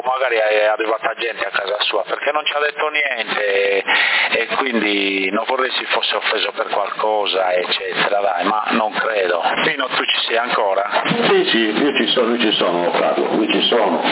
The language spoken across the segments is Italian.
magari è arrivata gente a casa sua, perché non ci ha detto niente e quindi non vorrei si fosse offeso per qualcosa, eccetera, dai, ma non credo. Pino, tu ci sei ancora? Sì, io ci sono Carlo, io ci sono.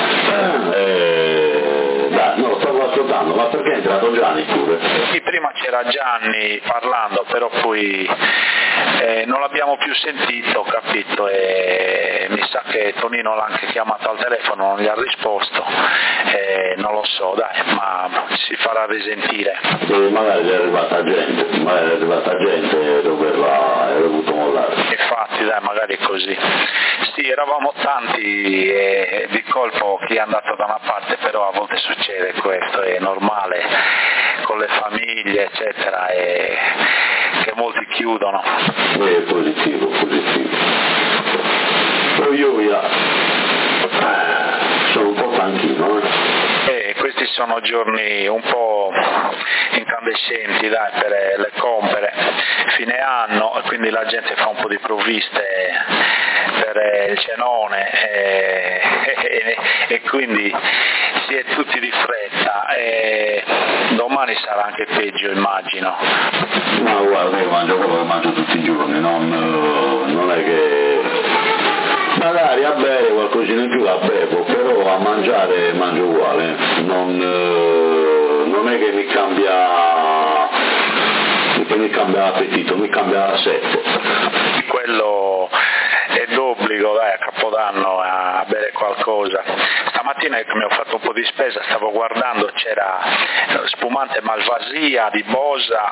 Dai, no, stavo ascoltando, ma perché è entrato Gianni pure? Sì, prima c'era Gianni parlando, però poi non l'abbiamo più sentito, capito, e mi sa che Tonino l'ha anche chiamato al telefono, non gli ha risposto, non lo so, dai, ma si farà risentire. Magari è arrivata gente dove è dovuto mollare. Infatti, dai, magari è così. Sì, eravamo tanti e di colpo chi è andato da una parte, però a volte succede questo, è normale con le famiglie, eccetera, e che molti chiudono. È positivo. Poi io sono un po' stanchino, questi sono giorni un po' incandescenti, dai, per le compere, fine anno, quindi la gente fa un po' di provviste per il cenone e quindi si è tutti di fretta e domani sarà anche peggio, immagino. Ma guarda, io mangio quello che mangio tutti i giorni, non è che magari a bere qualcosina in più la bevo, però a mangiare mangio uguale, non è che mi cambia l'appetito, mi cambia la sete. Quello è d'obbligo, dai, a Capodanno a bere qualcosa. Stamattina mi ho fatto un po' di spesa, stavo guardando, c'era spumante Malvasia di Bosa,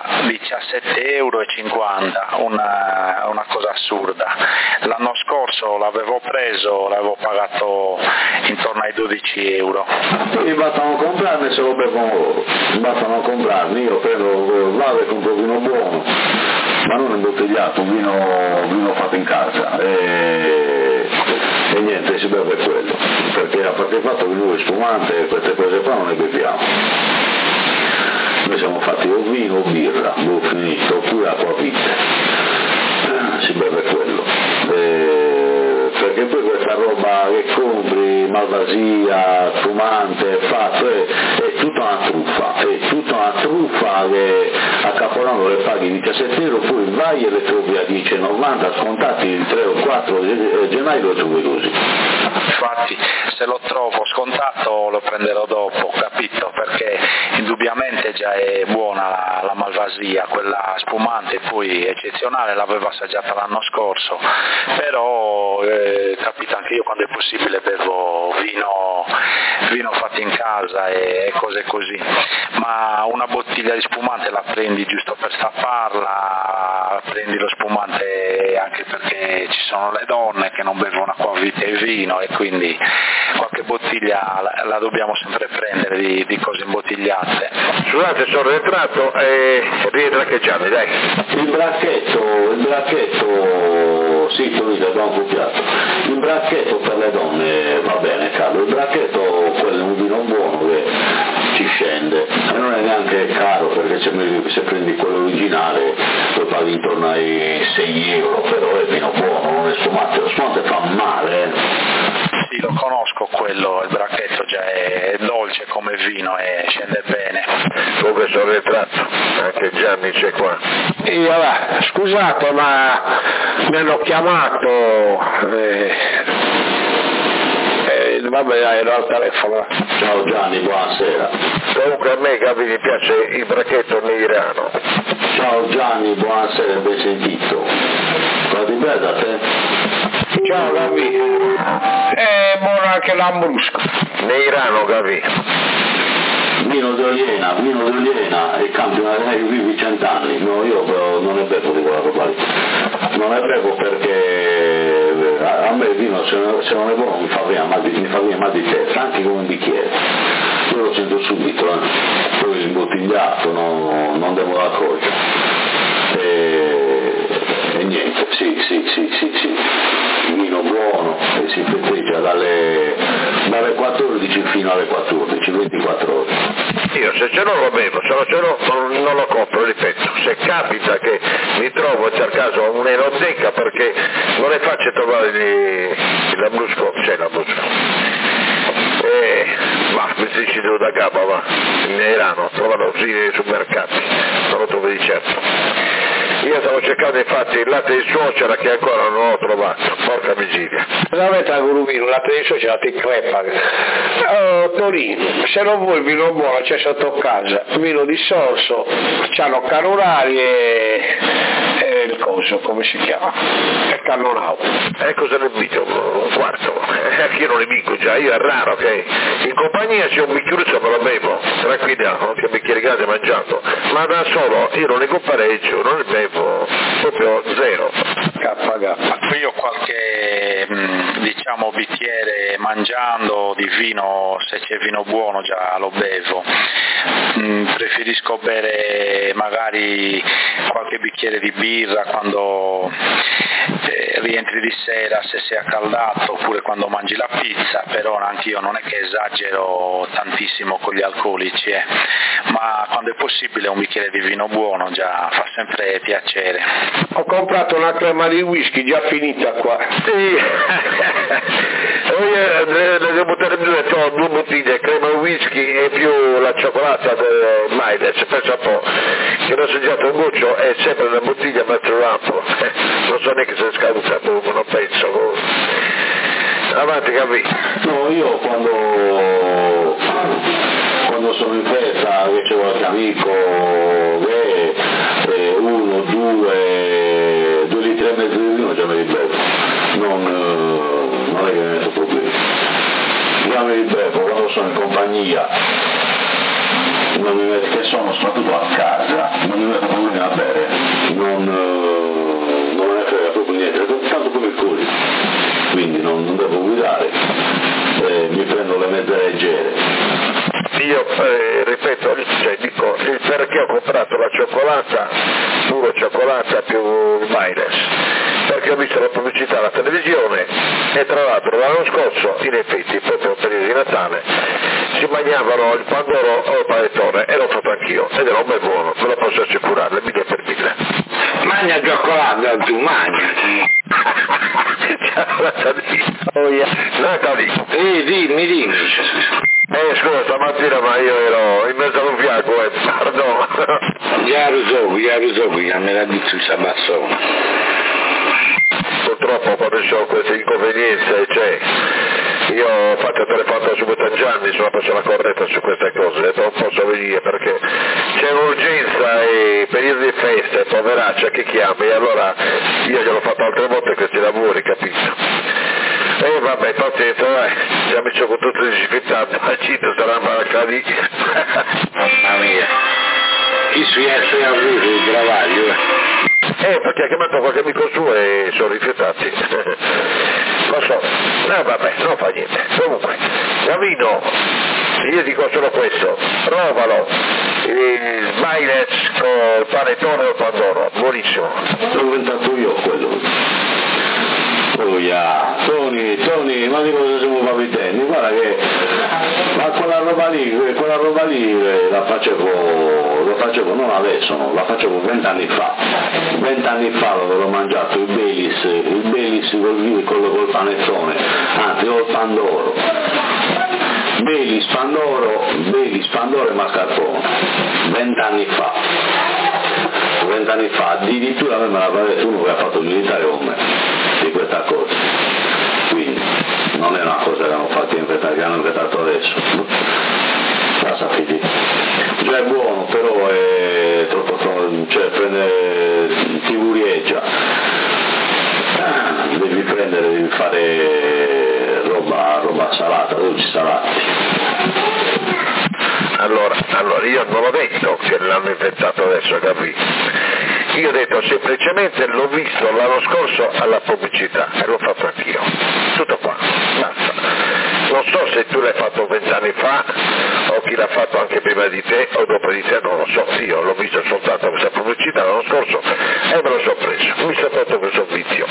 17,50 €, una cosa assurda. L'anno scorso l'avevo pagato intorno ai 12 €. Mi bastano comprarne se lo bevono loro, io vado e compro vino buono, ma non imbottigliato, un vino fatto in casa e niente, si beve quello, perché a parte il fatto che lui è spumante, queste cose qua non le beviamo. Noi siamo fatti o vino o birra, finito, oppure acquavite, si beve quello. Perché poi questa roba che compri, Malvasia, spumante, fatto, è tutta una truffa che a Capodanno le paghi 17 €, poi vai e le trovi a 10,90, scontati il 3 o 4 gennaio lo trovi così. Infatti se lo trovo scontato lo prenderò dopo, capito? Perché indubbiamente già è buona la Malvasia, quella spumante poi eccezionale, l'avevo assaggiata l'anno scorso, però capito, anche io quando è possibile bevo vino fatto in casa e cose così, ma una bottiglia di spumante la prendi giusto per stapparla, prendi lo spumante anche perché ci sono le donne che non bevono acquavite e vino e quindi qualche bottiglia la dobbiamo sempre prendere di cose imbottigliate. Scusate, sono rientrato e rientra anche Gianni, dai. Il bracchetto, sì, tu mi abbiamo copiato. Il bracchetto per le donne va bene, Carlo, il bracchetto quello è un vino buono che ci scende e non è neanche caro, perché se prendi quello originale lo paghi intorno ai 6 €, però è vino buono, non è spumante, lo spumante fa male. Sì, lo conosco quello, il bracchetto già è dolce come vino e scende bene. Comunque sono rientrato, anche Gianni c'è qua. Scusate, ma mi hanno chiamato, vabbè, ero al telefono. Ciao Gianni, buonasera. Comunque a me, Gabi, mi piace il bracchetto neirano. Ciao Gianni, buonasera, ben sentito. Va di bene da te? Ciao Gabi. Buono anche l'ambrusco. Neirano, Gabi. Vino d'Oliena e campionato, vivi 100 anni, no, io non ne bevo di quella roba lì, non ne bevo perché a me il vino se non è buono mi fa venire mal di testa, anche con un bicchiere, io lo sento subito, poi imbottigliato, non devo la croce, e niente, sì, vino buono, e si festeggia dalle 14 fino alle 14, 24 ore. Io se ce l'ho lo bevo, se non ce l'ho non lo compro, ripeto. Se capita che mi trovo per caso un'enoteca, perché non è facile trovare l'ambrusco, c'è l'ambrusco. Ma mi dici tu da capo, va, in Irano, trovalo così nei supermercati, non lo trovi di certo. Io stavo cercando infatti il latte di suocera che ancora non ho trovato, porca miseria. Cosa avete a Gurumino? Il latte di suocera ti crepa. Torino, se non vuoi il vino buono c'è sotto casa, vino di sorso, c'hanno Carurari e il coso, come si chiama? Il Cannonau. Cosa ne invito? Un quarto. Io non ne vinco già, io è raro che in compagnia c'è un bicchiere me lo bevo, tranquilla, anche un bicchiere grande mangiato, ma da solo io non ne compareggio, non ne bevo, proprio zero. Io ho qualche bicchiere mangiando di vino, se c'è vino buono già lo bevo. Preferisco bere magari qualche bicchiere di birra quando rientri di sera, se sei accaldato, oppure quando mangi la pizza, però anch'io non è che esagero tantissimo con gli alcolici, ma quando è possibile un bicchiere di vino buono già fa sempre piacere. Ho comprato una crema di whisky già finita qua. Sì, ne devo buttare giù, ho 2 bottiglie, crema whisky e più la cioccolata del Miles, pensa un po', che ho assaggiato un goccio è sempre una bottiglia mezzo lampo, non so neanche se è scaduta, non penso. Avanti Gabi. No, io quando sono in festa che c'è qualche amico che 1, 2 litri e mezzo di vino già me li bevo, non è che ne metto problemi, già me li bevo quando sono in compagnia, non mi metto, che sono soprattutto a casa, non mi metto problemi a bere, non me ne frega proprio niente, tanto come il cuore, quindi non devo guidare, mi prendo le mezze leggere. Io ripeto, dico il perché ho comprato la cioccolata, puro cioccolata più Miles, perché ho visto la pubblicità alla televisione e tra l'altro l'anno scorso, in effetti, proprio nel periodo di Natale, si mangiavano il pandoro o il panettone e l'ho fatto anch'io ed era un bel buono, ve lo posso assicurare, 1000 per 1000. Mangia cioccolata, tu mangia. Natali. Dimmi. Scusa, stamattina ma io ero in mezzo a un fianco, pardon. Già lo so, che me l'ha detto il Sabassone. Purtroppo quando ci sono queste inconvenienze, io ho fatto telefono subito a Gianni, sono una persona corretta su queste cose, ho detto non posso venire perché c'è un'urgenza e periodo di feste, poveraccia che chiami, e allora io gliel'ho fatto altre volte questi lavori, capito? E vabbè, pazienza, siamo con tutto disinfettato, ma Cito sarà marca lì. Mamma mia, chi si è avuto il travaglio? Perché ha chiamato qualche amico suo e sono rifiutati. Lo so, vabbè, non fa niente. Comunque, Gavino, io dico solo questo, provalo, il Miles con il panettone o il pandoro, buonissimo. L'ho inventato io quello. Tony, ma di cosa siamo pavitenni? Guarda che ma quella roba lì la facevo non adesso, no, la facevo 20 anni fa. 20 anni fa l'avevo mangiato il Baileys col panettone, anzi col pandoro. Baileys, pandoro e mascarpone. 20 anni fa. Addirittura a me me l'aveva detto uno che ha fatto il militare con me di questa cosa, quindi non è una cosa che hanno inventato adesso, la sapete, già è buono però è troppo, ti urieggia, devi fare roba salata, dolci salati. Allora io non ho detto che l'hanno inventato adesso, capito? Io ho detto semplicemente l'ho visto l'anno scorso alla pubblicità e l'ho fatto anch'io. Tutto qua, basta. Non so se tu l'hai fatto 20 anni fa o chi l'ha fatto anche prima di te o dopo di te, non lo so. Io l'ho visto soltanto questa pubblicità l'anno scorso e me lo sono preso. Mi sono fatto questo sfizio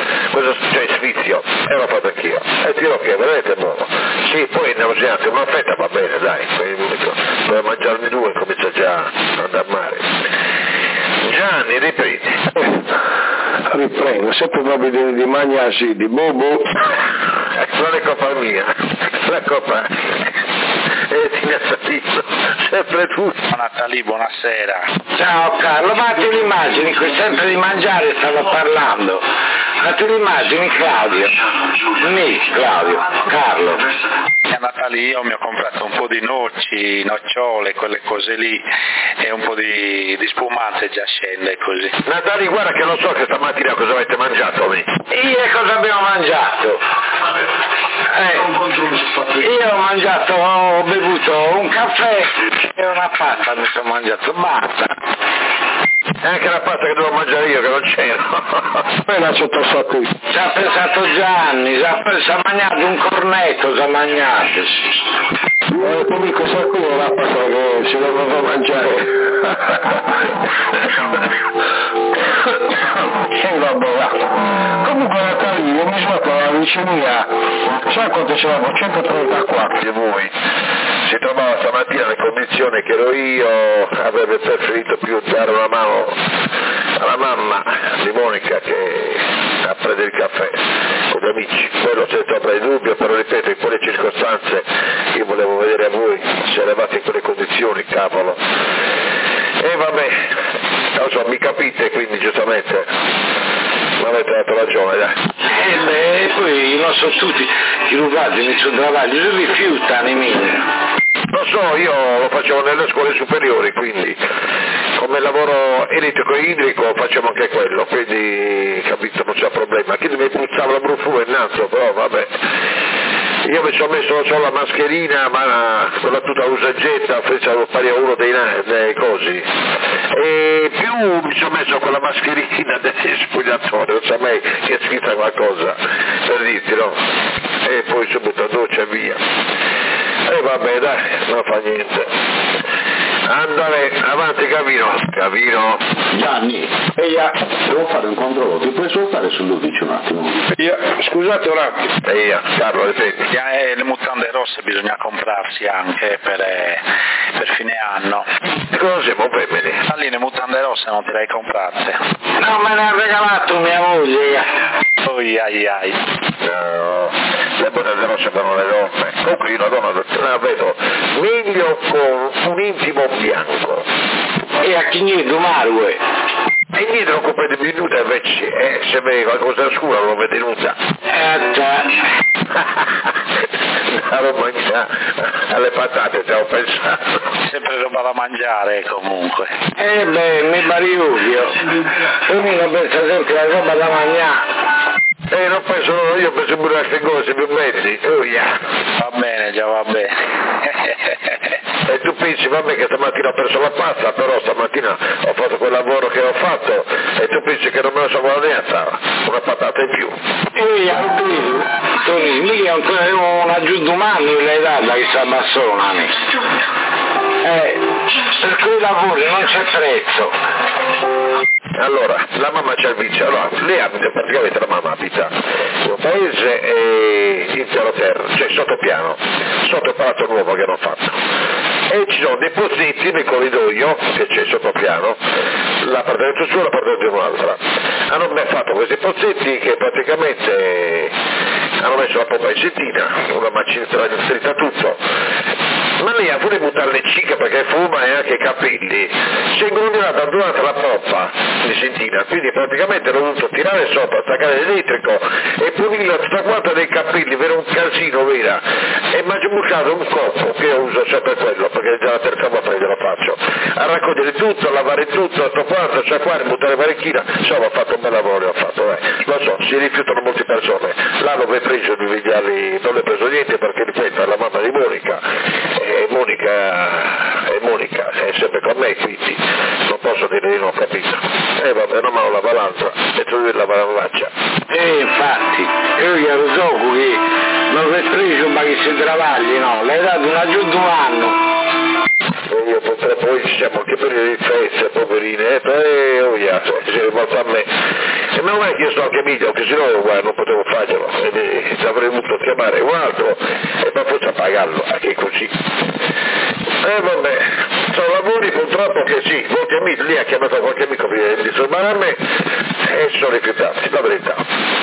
e l'ho fatto anch'io. E ti dirò che è veramente buono. Sì, poi ne ho mangiato una fetta, va bene, dai. Devo mangiarmi 2 e comincia già ad andare male. Gianni, riprendi. Riprendo, sempre proprio di mangiarsi di bobo. Non è colpa mia, la Coppa e di Natalino, sempre tu. Natalì, buonasera. Ciao Carlo, ma te li immagini, sempre di mangiare stavo parlando, ma te li immagini Claudio? Carlo. A Natale io mi ho comprato un po' di noci, nocciole, quelle cose lì, e un po' di spumante, già scende così. Natali, guarda che non so che stamattina cosa avete mangiato lì. Io cosa abbiamo mangiato? Io ho bevuto un caffè e una pasta, mi sono mangiato, basta. E anche la pasta che dovevo mangiare io, che non c'era. Quella sotto sotto. Ci ha pensato Gianni, ci ha mangiato un cornetto, ci ha mangiato. Poi questa qui è la pasta che si doveva mangiare. Comunque Natale, io mi sono alla vicinità, sai quanto c'eravamo? 134 di voi. Si trovava stamattina nelle condizioni che ero io, avrebbe preferito più dare una mano alla mamma di Monica che a prendere il caffè con gli amici. Quello senza ombra di dubbio, però ripeto, in quelle circostanze io volevo vedere a voi se eravate in quelle condizioni, cavolo. E vabbè, non so, mi capite, quindi giustamente mi avete dato ragione, dai. Poi non so tutti i rubati nel suo travaglio, si rifiutano i miei. Lo so, io lo facevo nelle scuole superiori, quindi come lavoro elettrico e idrico facciamo anche quello, quindi capito, non c'è problema. Chi mi puzzava la brufura il naso, però vabbè. Io mi sono messo solo la mascherina, ma quella tutta usa e getta, fece pari a uno dei cosi. E più mi sono messo quella mascherina del spogliatoio, non so mai che è scritta qualcosa, per dirti, no? E poi subito a doccia e via. E vabbè, dai, non fa niente. Andare avanti, Cavino. Gianni, devo fare un controllo, ti puoi soltare sull'11 un attimo? Scusate un attimo. Carlo, ripeti. Le mutande rosse bisogna comprarsi anche per fine anno. E cosa siamo femmine? Lì le mutande rosse non te le hai comprate? No, me ne ha regalato mia moglie. Ai. No, le mutande rosse vanno le donne. Comunque io una donna la vedo meglio con un intimo bianco. E a chi niente, Marue? E indietro non comprende più nuda invece, se vede qualcosa scura non lo vede nuda. Già. La roba alle patate, stiamo pensando. Sempre roba da mangiare comunque. Mi bariuglio. Io penso sempre la roba da mangiare. Non penso, no, io penso pure a queste cose più mezzi. Va bene, già va bene. E tu pensi, vabbè, che stamattina ho perso la pasta, però stamattina ho fatto quel lavoro che ho fatto, e tu pensi che non me la sono guadagnata una patata in più. Tony, lì è un aggiuntumano l'hai data che si abbassona. Per quei lavori non c'è prezzo. Allora, la mamma c'ha il vizio, allora, lei abita, praticamente la mamma abita in un paese in terra, cioè sottopiano, sotto il palazzo nuovo che hanno fatto. E ci sono dei pozzetti nel corridoio, che c'è sottopiano, l'appartamento suo e l'appartamento di un'altra. Hanno ben fatto questi pozzetti che praticamente hanno messo la pompa in sentina, una macinetta inserita tutto. Ma lei ha pure buttato le cicche perché fuma e anche i capelli, si è ingolonata durante la pompa di sentina, quindi praticamente l'ho dovuto tirare sopra, staccare l'elettrico e pulire tutta quanta dei capelli, vera un casino vera, e mi ha bucato un coppo che io uso sempre quello perché è già la terza volta che lo faccio, a raccogliere tutto, a lavare tutto, tutto quanto, sciacquare, buttare varecchina, insomma ho fatto un bel lavoro, lo so, si rifiutano molte persone, là non l'ho preso di vegliarli, non le ho preso niente perché ripeto è la mamma di Monica, e Monica è sempre con me, quindi non posso dire di non ho capito. Vabbè, una mano lava l'altra e tu devi lavare la faccia. Infatti, io gli ero gioco che non è preso ma che si travagli, no, l'hai dato un aggiunto un anno. E io purtroppo poi ci siamo anche per le feste, poverine, si è rivolto a me. E non è che io sto anche meglio, che sennò non potevo farcelo, e avrei voluto chiamare un altro e poi forse a pagarlo, anche così. Vabbè, sono lavori purtroppo che sì, molti amici, lì ha chiamato qualche amico per disturbare a me e sono rifiutati, la verità.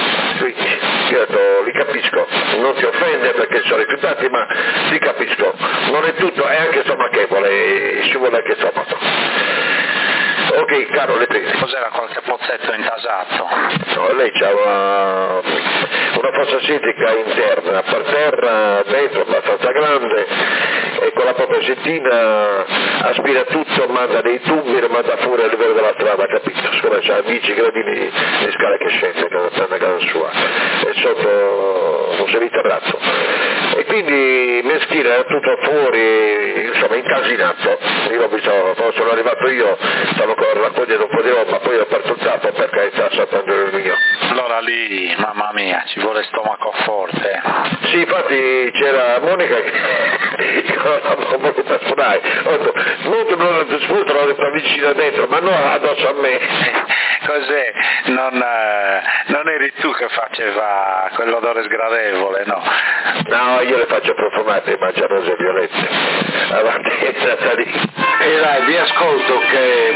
rifiuti. Io ho detto, li capisco, non ti offende perché sono rifiutati, ma li capisco, non è tutto, è anche stomachevole, ci vuole anche stomaco. Ok, caro, le prese. Cos'era, qualche pozzetto intasato? No, lei c'ha una fossa settica interna, per terra, dentro, abbastanza grande, e con la propria settina aspira tutto, manda dei tubi e manda fuori a livello della strada, capito? Siccome c'ha 10 gradini di scale che scende, che prende a casa sua, e sotto non si evita razzo. E quindi meschina tutto fuori, insomma, incasinato. Io l'ho visto, quando sono arrivato io, stavo ancora raccogliendo un po' di roba, poi ho aperto il tappo, per carità, sapendo il mio. Allora lì, mamma mia, ci vuole stomaco forte. Sì, infatti c'era Monica che l'ho voluta sfurare, ho detto, non ti sfruttano, l'ho detto vicino dentro, ma no, addosso a me. Cos'è? Non eri tu che faceva quell'odore sgradevole, no? No, io le faccio profumate, mangia rose e violette. Avanti, è stata lì. E dai, vi ascolto che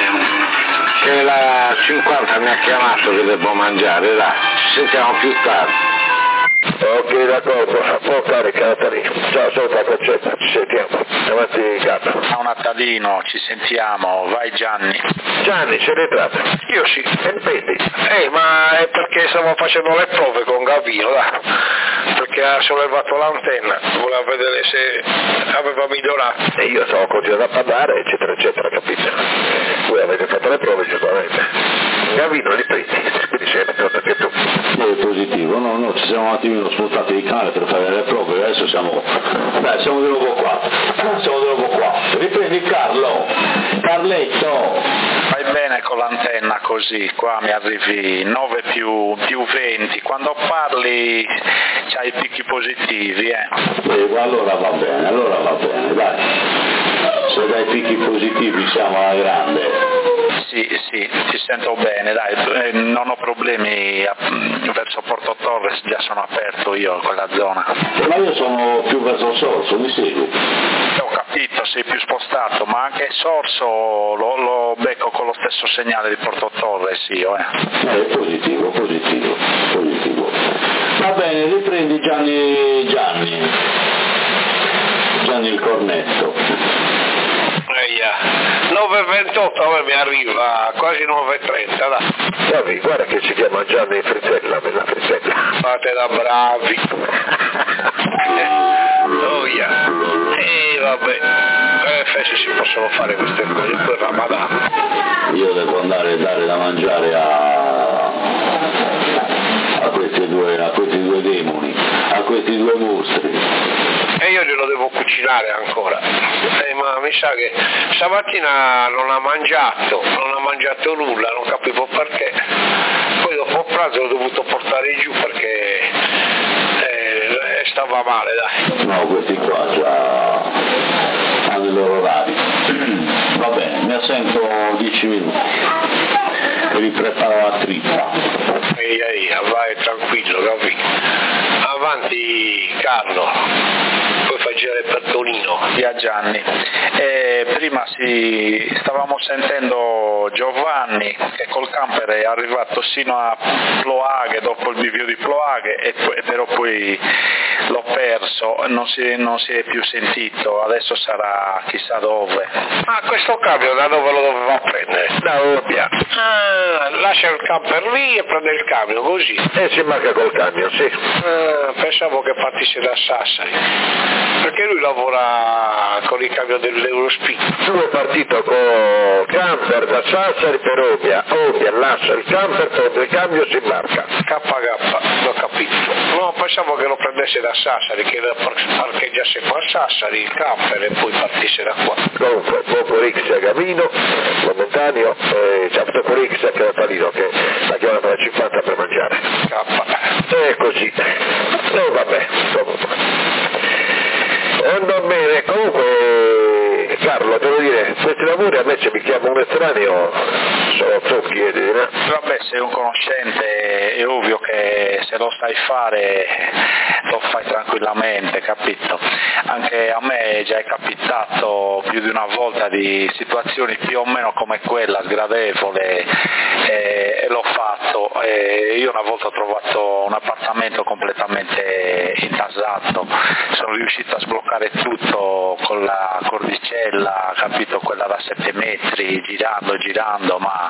la 50 mi ha chiamato che devo mangiare, dai, ci sentiamo più tardi. Ok, d'accordo, può caricata lì. Ciao, sono la concetta, ci sentiamo. Avanti, capo. A un attadino, ci sentiamo, vai Gianni. Gianni, sei entrato? Io sì. Vedi? Ma è perché stavo facendo le prove con Gavino, dai. Perché ha sollevato l'antenna, voleva vedere se aveva migliorato. E io stavo continuando a parlare, eccetera, eccetera, capito? Voi avete fatto le prove, sicuramente. Gavino, li prendi, quindi sei entrato anche tu. È positivo, no, ci siamo un attimino spostati di cane per fare le prove, adesso siamo di nuovo qua. Riprendi Carlo, Carletto. Vai bene con l'antenna così, qua mi arrivi 9 più 20, quando parli c'hai i picchi positivi, Allora va bene, dai. Se dai picchi positivi siamo alla grande. Sì, ti sento bene, dai, non ho problemi verso Porto Torres, già sono aperto io in quella zona. Ma io sono più verso il Sorso, mi segui? Ho capito, sei più spostato, ma anche Sorso lo becco con lo stesso segnale di Porto Torres io, È positivo. Va bene, riprendi Gianni il cornetto. 9.28 a me mi arriva, quasi 9.30, dai. Guarda che si chiama Gianni Frizzella, bella Frizzella. Fate da bravi. Vabbè, se si possono fare queste cose per Ramadan. Io devo andare a dare da mangiare a questi due demoni, a questi due mostri. E io glielo devo cucinare ancora, ma mi sa che stamattina non ha mangiato nulla, non capivo perché, poi dopo pranzo l'ho dovuto portare giù perché stava male, dai. No, questi qua già hanno il loro orario. Va bene, mi assento 10 minuti e vi preparo la trippa. Vai tranquillo, capito? Avanti Carlo, poi fai girare per Tonino. Via Gianni. Prima stavamo sentendo Giovanni che col camper è arrivato sino a Ploaghe, dopo il bivio di Ploaghe, però poi l'ho perso, non si è più sentito, adesso sarà chissà dove. Ma questo cambio da dove lo doveva prendere? Da Obbia. Lascia il camper lì e prende il camion, così. Si manca col camion, sì. Pensavo che partisse da Sassari, perché lui lavora con il camion dell'Eurospin. Lui è partito con camper da Sassari per Obbia, lascia il camper, prende il cambio e si imbarca. KK, l'ho capito. No, pensavo che lo prendesse da Sassari, che parcheggiasse qua a Sassari il camper e poi partisse da qua. Comunque, poco Rix a Gavino, momentaneo, c'è avuto Rix a Caratalino che l'ha chiamata da 50 per mangiare. E così. Vabbè, comunque. Va bene, comunque Carlo, devo dire, questi lavori a me se mi chiama un estraneo sono tocchi e dire. Vabbè, sei un conoscente, è ovvio che se lo sai fare lo fai tranquillamente, capito? Anche a me già è capitato più di una volta di situazioni più o meno come quella, sgradevole, e l'ho fatto. Io una volta ho trovato un appartamento completamente intasato, sono riuscito a sbloccare tutto con la cordicella, capito, quella da 7 metri, girando, ma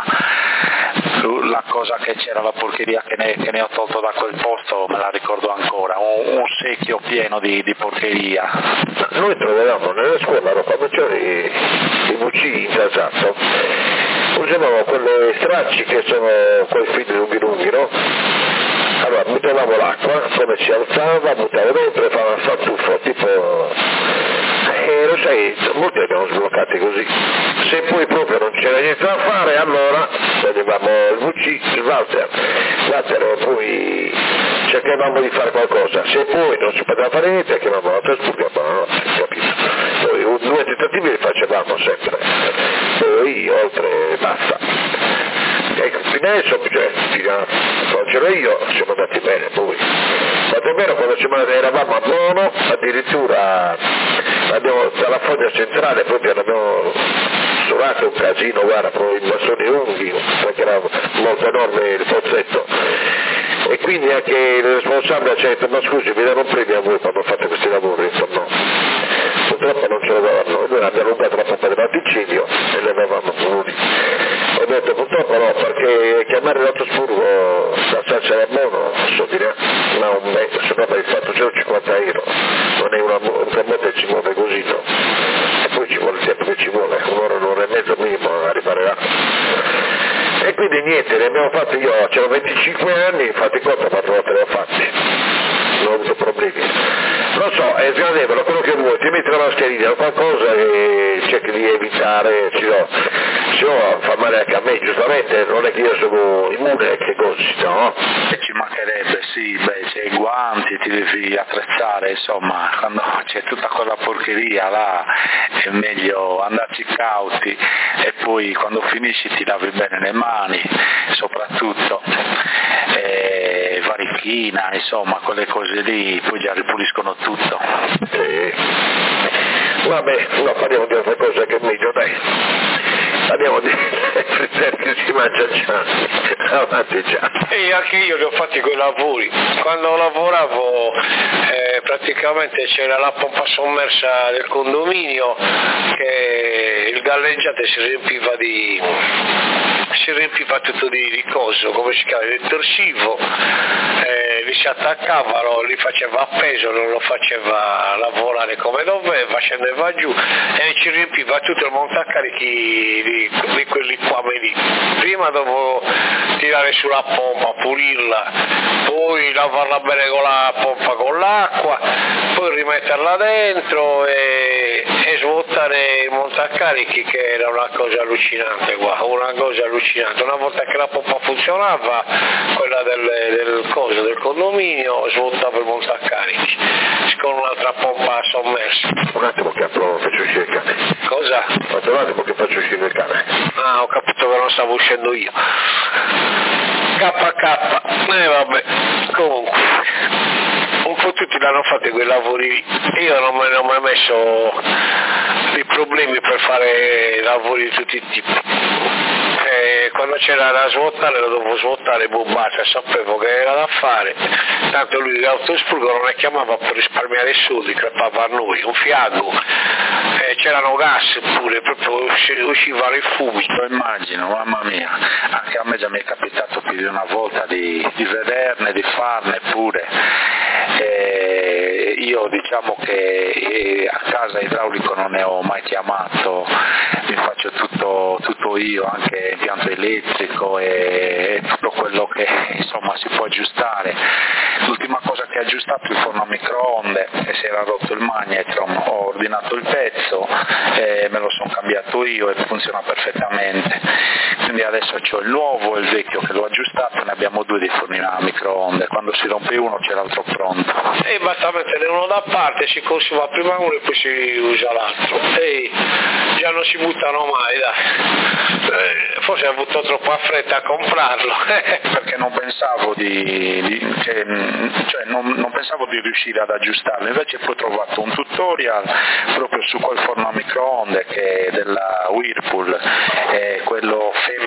la cosa che c'era, la porcheria che ne ho tolto da quel posto me la ricordo ancora, un secchio pieno di porcheria. Noi trovavamo nella scuola, quando c'erano i WC intasato, usavamo quelle stracci che sono quei fili lunghi, no? Allora buttavamo l'acqua, come si alzava, buttavo dentro e faceva un saltuffo, tipo... E lo sai, molti abbiamo sbloccati così. Se poi proprio non c'era niente da fare, allora prendevamo il WC, il Walter, poi cercavamo di fare qualcosa. Se poi non si poteva fare niente, chiamavamo la Strasburgo, buonanotte, capito? Poi 2 tentativi li facevamo sempre, poi oltre basta. Ecco, fino adesso, quando c'ero io, siamo andati bene poi. Quanto è vero, quando eravamo a Bono, addirittura dalla foglia centrale proprio abbiamo suonato un casino, guarda, con i bastoni lunghi, perché era molto enorme il pozzetto. E quindi anche il responsabile ci ha detto, ma scusi, vi danno un premio a voi quando fate questi lavori? No. Purtroppo non ce lo davano, noi abbiamo allungato la pompa dell'anticinio e le avevamo comuni. Ho detto purtroppo no, perché chiamare l'Autospurgo da San Serabbono so dire, ma un mezzo, se no per il fatto 150 euro, non è un cambiante ci muove così, no? E poi ci vuole il tempo che ci vuole, un'ora e mezzo minimo arrivare là. E quindi niente, ne abbiamo fatti, io c'ero 25 anni, infatti 4 volte le ho fatti, non ho avuto problemi. Non so, è sgradevole, quello che vuoi, ti metti la mascherina o qualcosa e cerchi di evitare, se no fa male anche a me, giustamente, non è che io sono immune, che così, no? E ci mancherebbe, sì, c'è i guanti, ti devi attrezzare, insomma, quando c'è tutta quella porcheria là è meglio andarci cauti e poi quando finisci ti lavi bene le mani, soprattutto, varichina, insomma, quelle cose lì, poi già ripuliscono tutto. Vabbè, no, parliamo di altre cose che è meglio, dai. Parliamo di che si mangia già. Avanti già. E anche io li ho fatti quei lavori. Quando lavoravo praticamente c'era la pompa sommersa del condominio che il galleggiante si riempiva tutto di coso, come si chiama, del torsivo, li si attaccavano, li faceva appeso, non lo faceva lavorare come doveva, scendeva giù e ci riempiva tutto il montacarichi di quelli qua lì. Prima dovevo tirare sulla pompa, pulirla, poi lavarla bene con la pompa con l'acqua, poi rimetterla dentro e svuotare i montacarichi, che era una cosa allucinante qua, una cosa allucinante. Una volta che la pompa funzionava, quella del condominio, svuotava il montacarichi con un'altra pompa sommersa. Un attimo che apro, faccio uscire il cane. Cosa? Aspetta un attimo che faccio uscire il cane. Ah, ho capito che non stavo uscendo io. KK, vabbè, comunque, un po' tutti l'hanno fatto quei lavori, io non me ne ho mai messo dei problemi per fare lavori di tutti i tipi. Quando c'era da svuotare lo dovevo svuotare bubbata, sapevo che era da fare, tanto lui l'Autospurgo non ne chiamava per risparmiare soldi, crepava a noi, un fiago, c'erano gas pure, proprio uscivano i fumi. Lo immagino, mamma mia, anche a me già mi è capitato più di una volta di vederne, di farne pure. Io diciamo che a casa idraulico non ne ho mai chiamato, mi faccio tutto io, anche impianto elettrico e tutto quello che insomma si può aggiustare. L'ultima cosa che ho aggiustato è il forno a microonde, e si era rotto il magnetron, ho ordinato il pezzo, me lo sono cambiato io e funziona perfettamente. Quindi adesso ho il nuovo e il vecchio che l'ho aggiustato, ne abbiamo 2 di forni a microonde, quando si rompe uno c'è l'altro pronto. E basta mettere uno da parte, si consuma prima uno e poi si usa l'altro. E già non si buttano mai, dai. Forse ho avuto troppa fretta a comprarlo. Perché non pensavo non pensavo di riuscire ad aggiustarlo, invece poi ho trovato un tutorial proprio su quel forno a microonde che è della Whirlpool, quello Family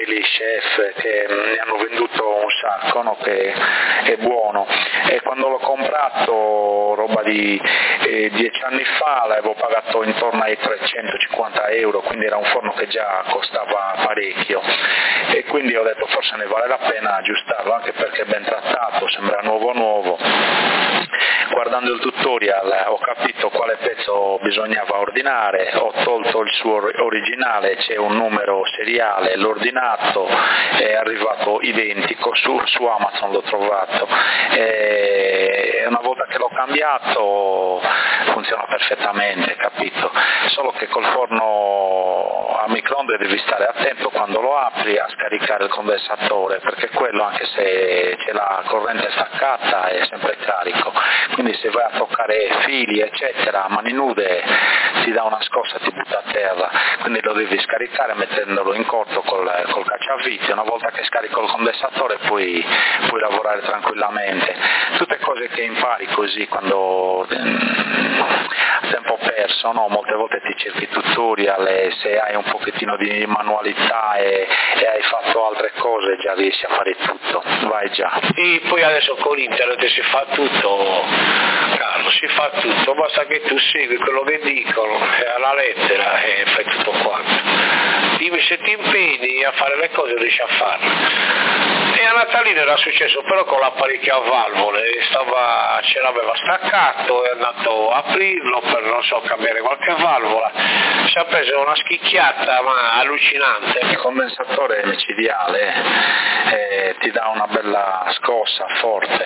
degli chef che ne hanno venduto un sacco, no? Che è buono, e quando l'ho comprato roba di 10 anni fa l'avevo pagato intorno ai 350 euro, quindi era un forno che già costava parecchio, e quindi ho detto forse ne vale la pena aggiustarlo, anche perché è ben trattato, sembra nuovo. Guardando il tutorial ho capito quale pezzo bisognava ordinare, ho tolto il suo originale, c'è un numero seriale, l'ho ordinato, è arrivato identico, su Amazon l'ho trovato, e una volta che l'ho cambiato funziona perfettamente, capito? Solo che col forno a microonde devi stare attento quando lo apri a scaricare il condensatore, perché quello, anche se c'è la corrente staccata, è sempre carico, quindi se vai a toccare fili eccetera a mani nude ti dà una scossa, ti butta a terra, quindi lo devi scaricare mettendolo in corto col cacciavite. Una volta che scarico il condensatore puoi lavorare tranquillamente. Tutte cose che impari così quando a tempo perso, no? Molte volte ti cerchi tutorial e se hai un pochettino di manualità e hai fatto altre cose già riesci a fare tutto, vai già. E poi adesso con internet si fa tutto, Carlo, si fa tutto, basta che tu segui quello che dicono alla lettera e fai tutto quanto. Dimmi, se ti impegni a fare le cose riesci a farle. E a Natalino era successo però con l'apparecchio a valvole, ce l'aveva staccato, è andato a aprirlo per, non so, cambiare qualche valvola, si è preso una schicchiata ma allucinante. Il condensatore micidiale ti dà una bella scossa forte.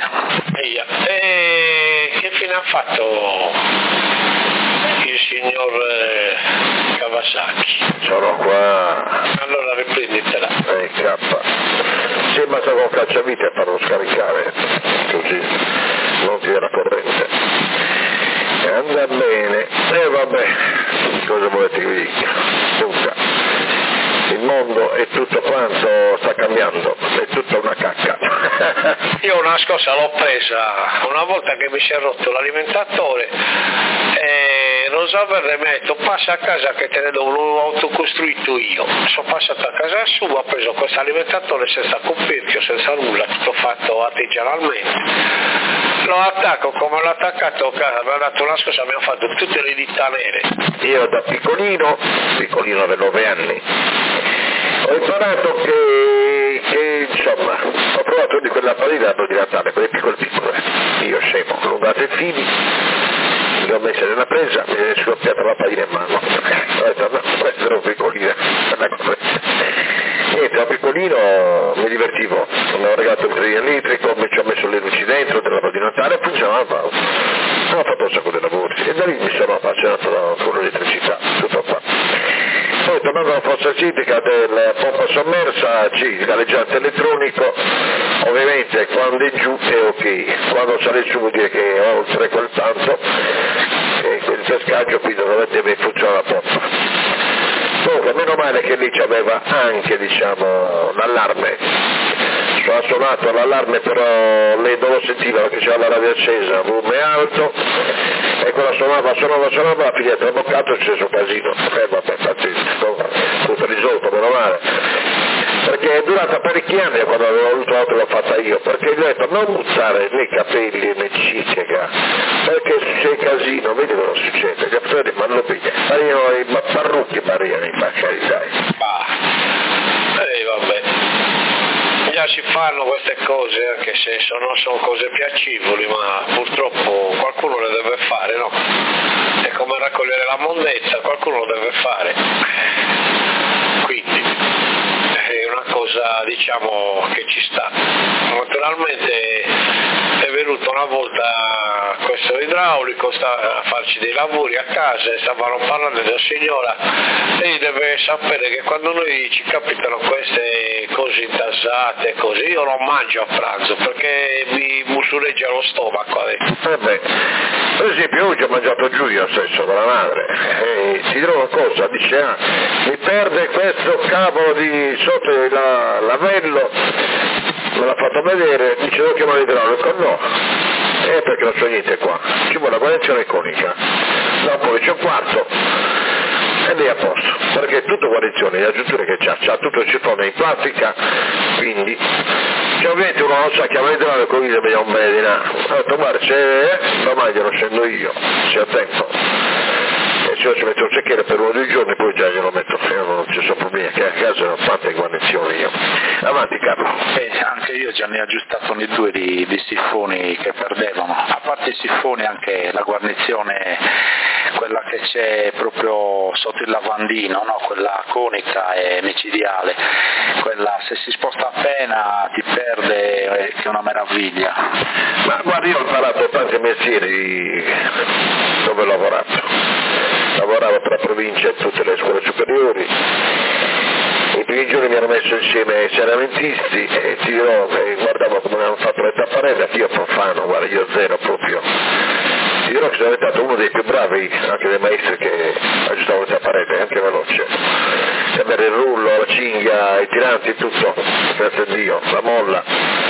E che fine ha fatto il signor Kawasaki? Sono qua. Allora riprenditela. Sì, ma stavo con cacciavite a farlo scaricare, così non ti era corrente. E anda bene. E vabbè, cosa volete che vi dica? Dunque, il mondo e tutto quanto sta cambiando, è tutta una cacca. Io una scossa l'ho presa una volta che mi si è rotto l'alimentatore e Rosaverre mi ha detto passa a casa che te ne do un autocostruito io. Sono passato a casa sua, ho preso questo alimentatore senza coperchio, senza nulla, tutto fatto artigianalmente. Lo attacco come l'ho attaccato, mi ha dato una scossa, abbiamo fatto tutte le dita nere. Io da piccolino avevo 9 anni, ho imparato che insomma, ho provato di quella pallina di Natale, quelle piccole, io scemo, allungato i fili, li ho messi nella presa, mi è scoppiata la pallina in mano, ho detto no, questo ero piccolino, niente, da piccolino mi divertivo, ho regalato il treno elettrico, mi ci ho messo le luci dentro, dell'albero di Natale, funzionava, ho fatto un sacco di lavori e da lì mi sono appassionato con l'elettricità, tutto qua. Poi tornando alla forza civica della pompa sommersa, galleggiante elettronico, ovviamente quando è giù è ok, quando sale su vuol dire che è oltre quel tanto, e quel pescaggio quindi non deve funzionare la pompa. Comunque meno male che lì c'aveva anche l'allarme, ha suonato l'allarme però lei non lo sentiva perché c'era la radio accesa, volume alto, e quella suonava, la figlia ha boccato e c'è un casino, vabbè, tutto risolto, meno male, perché è durata parecchi anni quando avevo avuto l'auto l'ho fatta io, perché gli ho detto non buttare nei capelli e nei cicega, perché c'è casino, vedi cosa succede, che ma lo piglia, i parrucchi Maria, in carità. Vabbè. Già si fanno queste cose, anche se non sono cose piacevoli, ma purtroppo qualcuno le deve fare, no? È come raccogliere la mondezza, qualcuno lo deve fare. Quindi è una cosa, che ci sta. Naturalmente è venuto una volta questo idraulico a farci dei lavori a casa e stavano parlando della signora, lei deve sapere che quando noi ci capitano queste cose intasate così io non mangio a pranzo perché mi musureggia lo stomaco adesso. Vabbè, per esempio oggi ho mangiato Giulio stesso dalla madre e ti dirò una cosa, dice mi perde questo cavolo di sotto il lavello, me l'ha fatto vedere, dice devo chiamare l'idraulico, no, perché non c'è niente qua, ci vuole la guarnizione conica, dopo c'è un quarto e lì a posto. perché è tutto guarnizione, le aggiunture che c'ha tutto il cifone in plastica, quindi cioè, ovviamente uno non sa chiamare idraulico, con gli abbiamo un bel denaro. Ho detto guarda, se domani glielo scendo io, se ho tempo, e se io ci metto un cecchiere per 1 o 2 giorni, poi già glielo metto, non ci sono problemi, che a casa ho fatte guarnizioni io. Avanti Carlo. Anche io già ne ho aggiustato 2 di sifoni che perdevano, a parte i sifoni anche la guarnizione, quella che c'è proprio sotto il lavandino, no? Quella conica e micidiale, quella se si sposta appena ti perde, che è una meraviglia. Ma guarda, io ho imparato tanti mestieri dove ho lavoravo per la provincia e tutte le scuole superiori. I primi giorni mi hanno messo insieme ai ceramentisti e ti dirò, guardavo come hanno fatto le tapparelle, io profano, guarda, io zero proprio. Ti dirò che sono diventato uno dei più bravi, anche dei maestri che aggiustavo le tapparelle, anche veloce. Sapere il rullo, la cinghia, i tiranti, tutto, grazie a Dio, la molla.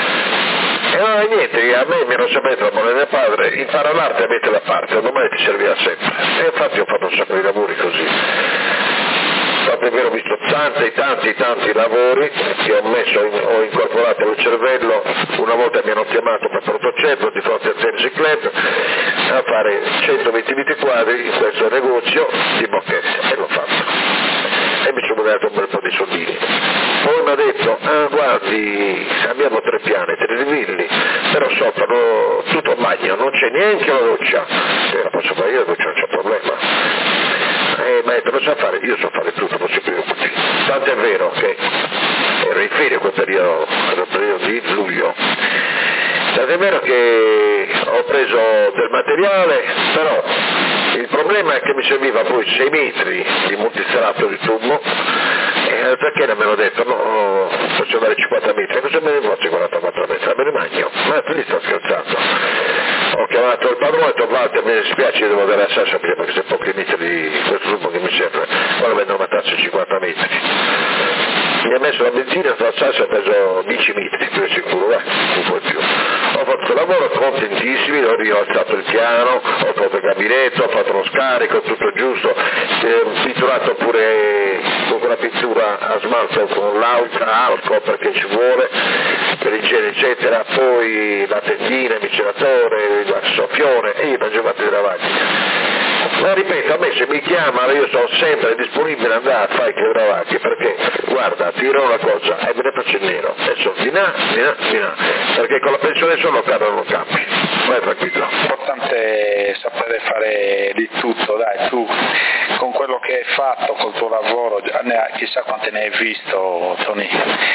E non è niente, a me mi ero sempre detto, amore mio padre, impara l'arte e mettila da parte, domani ti servirà sempre. E infatti ho fatto un sacco di lavori così. Proprio vero, ho visto tanti lavori che ho incorporato nel cervello. Una volta mi hanno chiamato per protocervo di fronte al Tennis Club a fare 120 metri quadri in questo negozio di bocchette, e l'ho fatto. E mi sono dato un bel po' di soldini. Poi mi ha detto, guardi, abbiamo 3 piani, 3 livelli, però sotto tutto bagno, non c'è neanche la doccia. Se la posso fare io, la doccia non c'è problema. Mi ha detto, lo sa fare? Io so fare tutto, non si preoccupi. Tanto è vero che ero in ferie quel periodo di luglio. Tanto è vero che ho preso del materiale, però il problema è che mi serviva poi 6 metri di multistrato di tubo, e perché non me l'ho detto, no, faccio andare 50 metri, cosa me ne faccio 44 metri? Me ne magno, ma quindi sto scherzando. Ho chiamato il padrone e ho detto, Walter, mi dispiace, devo dare a Sasha perché se pochi metri di questo tubo che mi serve, quando vendono una tazza 50 metri. Mi ha messo la benzina, la Sasha ha preso 10 metri, più sicuro, un po' più. Ho fatto il lavoro, contentissimi, ho rialzato il piano, ho tolto il gabinetto, ho fatto lo scarico, tutto giusto, pitturato pure con quella pittura a smalto con l'alcol perché ci vuole, per igiene eccetera, poi la tendina, il micelatore, il soffione, e io mi ho giocato di davanti. Ma ripeto, a me se mi chiamano io sono sempre disponibile ad andare a fare i gravati, perché guarda, ti dirò una cosa, e me ne faccio il nero, e sono di là, perché con la pensione solo cadono campi, vai tranquillo. L'importante è sapere fare di tutto, dai, tu con quello che hai fatto, col tuo lavoro, chissà quante ne hai visto, Tony,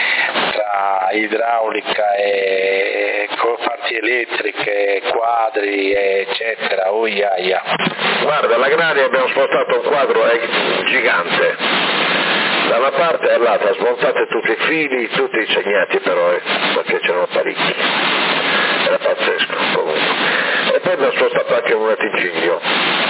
tra idraulica e parti elettriche, quadri, eccetera, oiaia. Guarda, l'agraria abbiamo spostato un quadro gigante, da una parte e all'altra, smontate tutti i fili, tutti segnati però, perché c'erano parecchi, era pazzesco comunque. E poi abbiamo spostato anche un antincendio,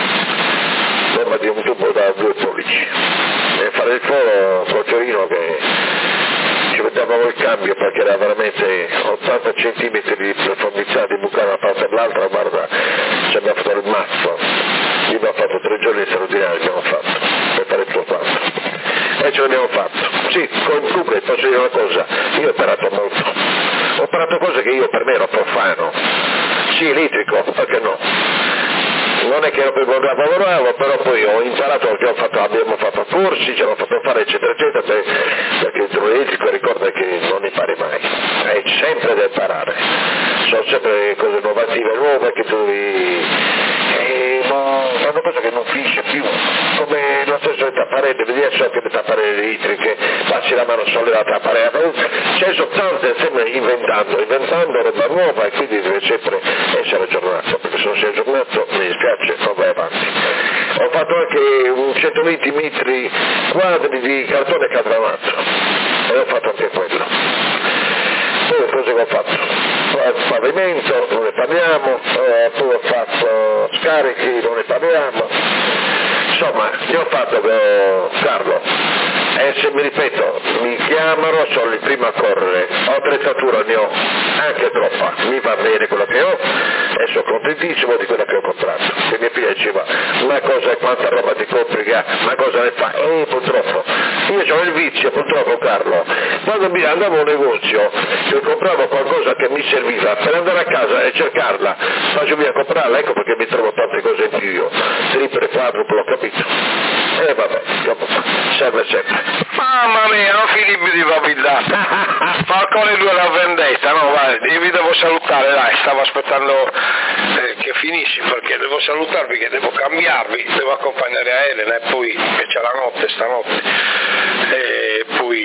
forma di un tubo da 2 pollici, e fare il foro col fiorino che ci mettevamo il cambio perché era veramente 80 centimetri di profondità di buca da una parte e l'altra, guarda, ci abbiamo fatto il mazzo. Io abbiamo fatto 3 giorni straordinari, abbiamo fatto, per fare tutto quanto. E ce l'abbiamo fatto. Sì, comunque posso dire una cosa, io ho operato molto. Ho operato cose che io per me ero profano. Sì, elettrico, perché no? Non è che ero per lavoravo, però poi ho imparato perché abbiamo fatto corsi, ce l'ho fatto fare eccetera eccetera, perché l'elettrico ricorda che non impari mai, è sempre da imparare, sono sempre cose innovative, nuove che tu ma è una cosa che non finisce più, come lo stesso le tapparelle, vedi adesso che le tapparelle elettriche, passi la mano solo la tapparella, c'è soltanto sempre inventando roba nuova, e quindi deve sempre essere aggiornato, perché se non sei aggiornato mi dispiace, non vai avanti. Ho fatto anche un 120 metri quadri di cartone catramato e ho fatto anche quello. Poi cosa che ho fatto? Pavimento, non ne parliamo, poi ho fatto scarichi, non ne parliamo, insomma, io ho fatto Carlo, e se mi ripeto, mi chiamano, sono il primo a correre, ho attrezzatura, ne ho anche troppa, mi va bene quello che ho e sono contentissimo di quello che ho comprato. E mia figlia diceva, ma cosa è, quanta roba ti compri, ma cosa ne fa? Purtroppo, io ho il vizio, purtroppo Carlo, quando mi andavo a un negozio, io compravo qualcosa che mi serviva per andare a casa e cercarla, faccio via a comprarla, ecco perché mi trovo tante cose in più io, triple, quadruple, ho capito. E vabbè, serve sempre. Mamma mia, non finibili di babillare. Falcone 2 la vendetta, no, vai, io vi devo salutare, dai, stavo aspettando che finisci perché devo salutarvi, che devo cambiarvi, devo accompagnare a Elena e poi che c'è la notte stanotte e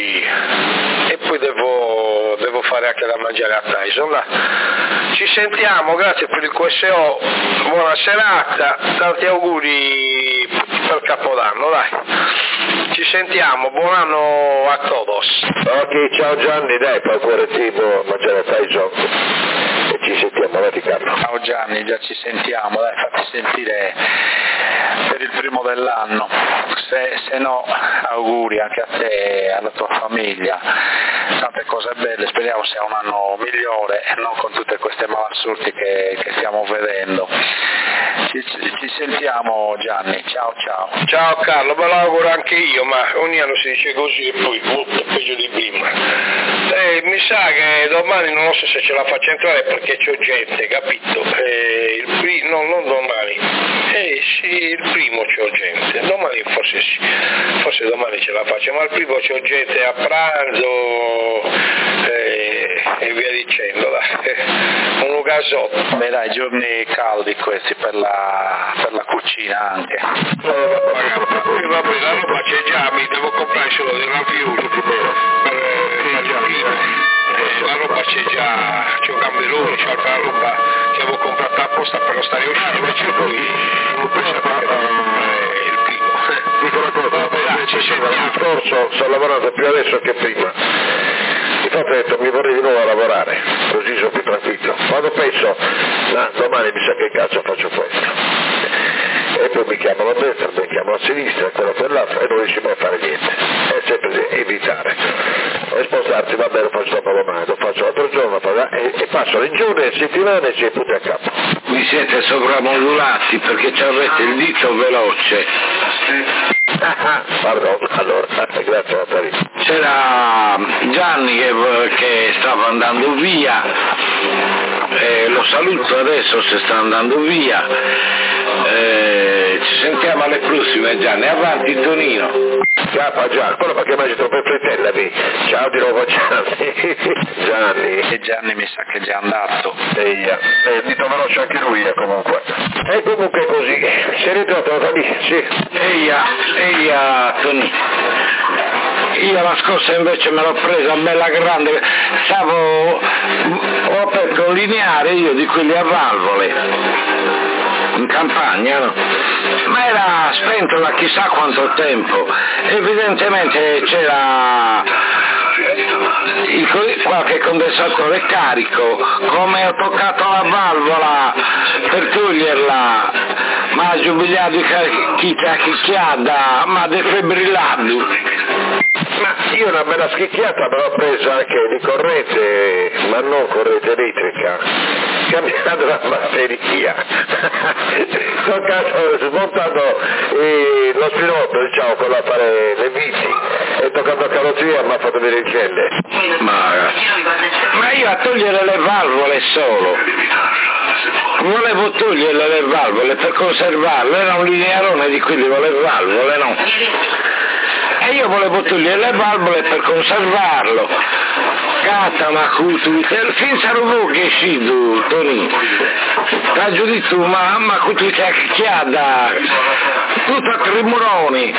poi devo fare anche da mangiare a Tyson. Là. Ci sentiamo, grazie per il QSO, buona serata, tanti auguri per Capodanno, dai. Ci sentiamo, buon anno a todos. Ok, ciao Gianni, dai, per aperitivo a mangiare a Tyson e ci sentiamo, vai Carlo. Ciao Gianni, già ci sentiamo, dai, fatti sentire per il primo dell'anno, se no auguri anche a te e alla tua famiglia, tante cose belle, speriamo sia un anno migliore e non con tutte queste malassurti che stiamo vedendo. Ci sentiamo Gianni, ciao ciao. Ciao Carlo, me lo auguro anche io, ma ogni anno si dice così e poi è peggio di prima. Mi sa che domani non so se ce la faccio entrare perché c'ho gente, capito? Non domani, sì, il primo c'ho gente, domani forse domani ce la faccio, ma il primo c'ho gente a pranzo e via dicendo, un gasotto. Beh dai, giorni caldi questi per la cucina anche. Va bene, la roba c'è già, mi devo comprare solo dei ravioli la roba c'è già, c'è un gamberone, c'è altra roba che avevo comprato apposta per non stare uscendo, invece poi non penso perché devo comprare il primo. Dico una cosa, l'anno scorso sto lavorando più adesso che prima. Infatti ho detto mi vorrei di nuovo a lavorare, così sono più tranquillo. Quando penso, domani mi sa che cazzo faccio questo. E poi mi chiamano a destra, mi chiamano a sinistra, quello per l'altro e non riusciamo a fare niente. È sempre evitare. E spostarsi, va bene, lo faccio dopo domani, lo faccio l'altro giorno, e passano i giorni e settimane e ci punti a capo. Vi siete sovramodulati perché ci avete il dito veloce. Pardon, allora, grazie Natalia. C'era Gianni che stava andando via, lo saluto adesso se sta andando via. Ci sentiamo alle prossime Gianni, avanti Tonino. Ciao Gianni, quello perché mangi troppe frittelle lì. Ciao di nuovo Gianni. Gianni. E Gianni mi sa che è già andato. Dito veloce anche lui comunque. E comunque così, si è ritrovato lì, sì. Eia Tonino. Io la scorsa invece me l'ho presa bella grande, ho aperto un lineare io di quelli a valvole. In campagna, no? Ma era spento da chissà quanto tempo, evidentemente c'era qualche condensatore carico, come ho toccato la valvola per toglierla, ma ha giubilato chi chicchiata, ma defibrillato. Ma io una bella schicchiata me l'ho presa anche di corrente, ma non corrente elettrica, cambiando la batteria. Toccato, smontando lo spinotto, diciamo, quello a fare le bici, e toccando la carrozzeria mi ha fatto vedere il gelle. Ma io a togliere le valvole solo. Volevo togliere le valvole per conservarle, era un linearone di quelli con le valvole, no? E io volevo togliere le valvole per conservarlo. Cata una cutuita, senza robo che si tu, Toni. Raggio di tu, ma cutuita chiada, tutta tremuroni.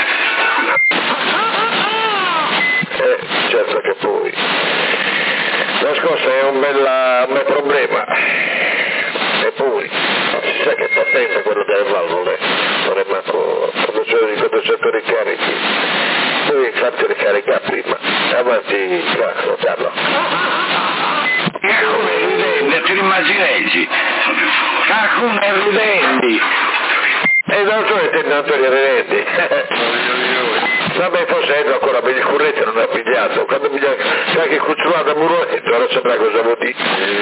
Certo che poi. La scorsa è un bel problema. E poi, si sa che potente quello delle valvole, non è manco produzione di condensatore carichi. Devi farti ricaricare prima, avanti Carlo. Ridende, ti immagini? Alcune ridendi. E d'altro è tendato di ridendi. Vabbè, forse entro ancora per il burretta non ha pigliato, quando mi ha anche cucciolato a muroletto, ora saprà cosa vuol dire.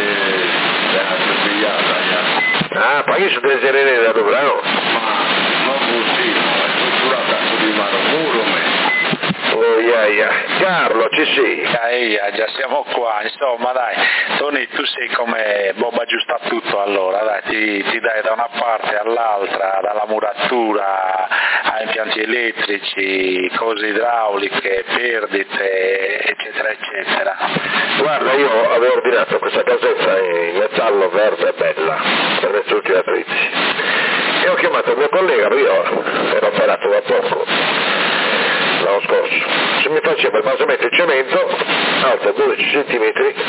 Ah, ma io sono delle serene da Dobrano. Ma non così, è cucciolata di mano muro, Oh, Carlo, ci sei? Già siamo qua, insomma dai, Tony, tu sei come Bob aggiusta tutto allora, dai, ti dai da una parte all'altra, dalla muratura a impianti elettrici, cose idrauliche, perdite, eccetera, eccetera. Guarda, io avevo ordinato questa casetta in metallo verde e bella, per le tutti gli attrezzi, e ho chiamato il mio collega, perché io ero operato da poco, l'anno scorso, se mi faceva il basamento di cemento alto 12 cm,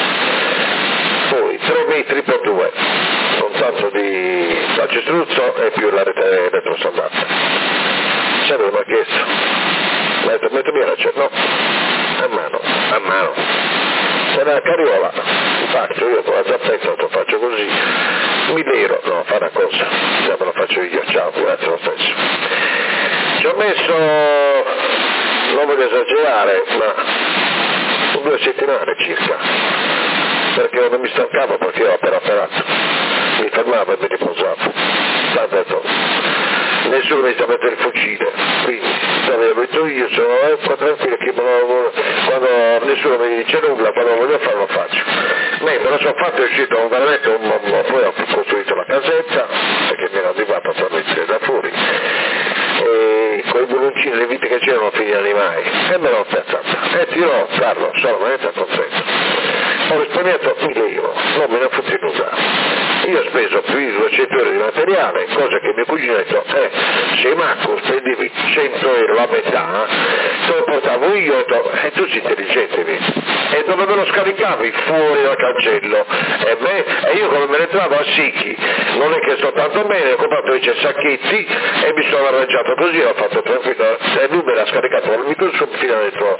poi 3 metri per 2, con tanto di calcestruzzo e più la rete elettrosaldata. Sempre mi ha chiesto, metto via la no, a mano, se la carriola faccio io con la zappetta, lo faccio così, 1.000 euro, no, fa una cosa, se me lo faccio io, ciao, grazie lo stesso. Ci ho messo, non voglio esagerare, ma 2 settimane circa, perché non mi stancavo, perché ero appena operato, mi fermavo e mi riposavo, tanto nessuno mi sta a mettere il fucile, quindi l'avevo detto io, sono tranquillo che quando nessuno mi dice nulla, quando voglio farlo lo faccio. Me lo sono fatto, è uscito veramente poi ho costruito la casetta, perché mi era arrivato a farmi da fuori, e con i buloncini, le vite che c'erano finivano mai, e me l'ho piazzata, e tirò Carlo, sono veramente contento. Ho risparmiato 1.000 euro, non me ne fotti nulla. Io ho speso più di 200 euro di materiale, cosa che mio cugino ha detto, se Marco spendevi 100 euro la metà, te lo portavo io, e tu sei intelligente, e dove me lo scaricavi? Fuori dal cancello, e io come me ne entravo a Sicchi, non è che sto tanto bene, ho comprato invece sacchetti e mi sono arrangiato così, ho fatto tranquillo, e lui me l'ha scaricato al microsoft fino dentro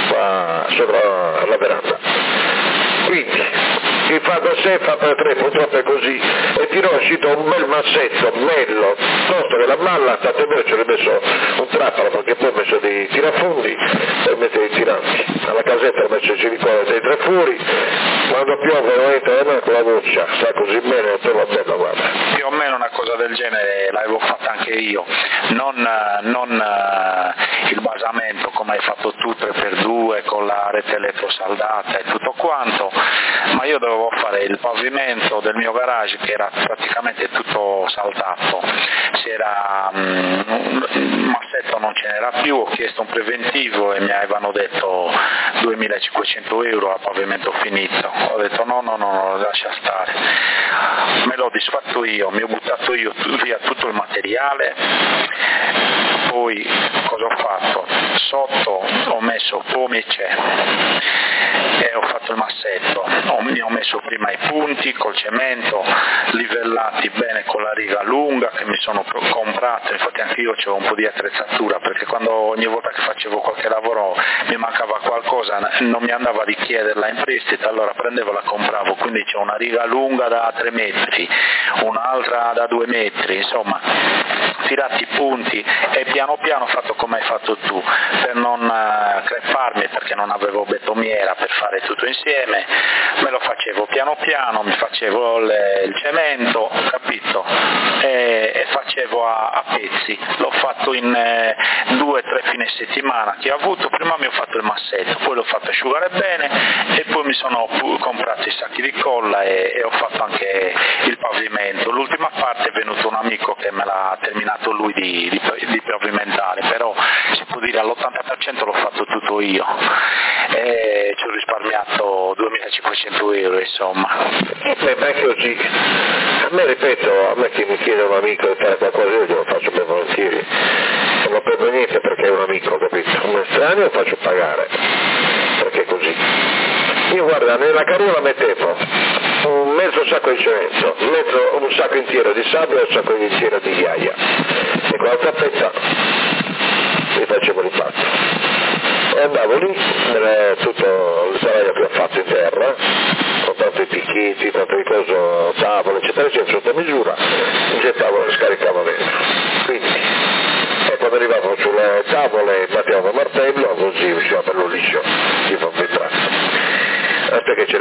sopra la veranda. Quindi chi fa da sé fa per tre, purtroppo è così, e ti è uscito un bel massetto bello, tosto che la malla, tanto vero ci ho messo un trappolo, perché poi ho messo dei tirafondi per mettere i tiranti, alla casetta ho messo il silicone dei 3 furi, quando piove non entra con la doccia, sta così bene, te va bella, guarda. Più o meno una cosa del genere l'avevo fatta anche io, non il basamento come hai fatto tu 3x2 con la rete elettrosaldata e tutto quanto, ma io dovevo fare il pavimento del mio garage che era praticamente tutto saltato, il massetto non ce n'era più, ho chiesto un preventivo e mi avevano detto 2.500 euro a pavimento finito, ho detto no, lascia stare, me l'ho disfatto io, mi ho buttato io via tutto il materiale, poi cosa ho fatto? Sotto ho messo pomice e ho fatto il massetto, mi ho messo prima i punti col cemento, livellati bene con la riga lunga che mi sono comprato, infatti anche io c'avevo un po' di attrezzatura, perché ogni volta che facevo qualche lavoro mi mancava qualcosa, non mi andava a richiederla in prestito, allora prendevo e la compravo, quindi c'è una riga lunga da 3 metri, un'altra da 2 metri, insomma tirati i punti e piano piano ho fatto come hai fatto tu, per non creparmi, perché non avevo betoniera per fare tutto insieme, me lo facevo piano piano, mi facevo il cemento, capito? E facevo a pezzi, l'ho fatto in 2-3 fine settimana che ho avuto, prima mi ho fatto il massetto, poi l'ho fatto asciugare bene e poi mi sono comprato i sacchi di colla e ho fatto anche il pavimento. L'ultima parte è venuto un amico che me l'ha terminato lui di pavimentare, però si può dire all'80% l'ho fatto tutto io e ci ho risparmiato 2.500 euro, insomma. Ma è così, a me ripeto, a me che mi chiede un amico di fare qualcosa io glielo faccio ben volentieri, non prendo niente perché è un amico, capito? Un estraneo lo faccio pagare, perché è così. Io guarda, nella carriola mettevo un mezzo sacco di cemento, un sacco intero di sabbia e un sacco intero di ghiaia, e con la zappetta mi facevo l'impatto. E andavo lì, tutto il salario che ho fatto in terra, con tanti picchietti, tante cose, tavole, eccetera, sotto misura, gettavo e scaricavo dentro. Quindi, e quando arrivavo sulle tavole battevamo martello, così usciva bello liscio.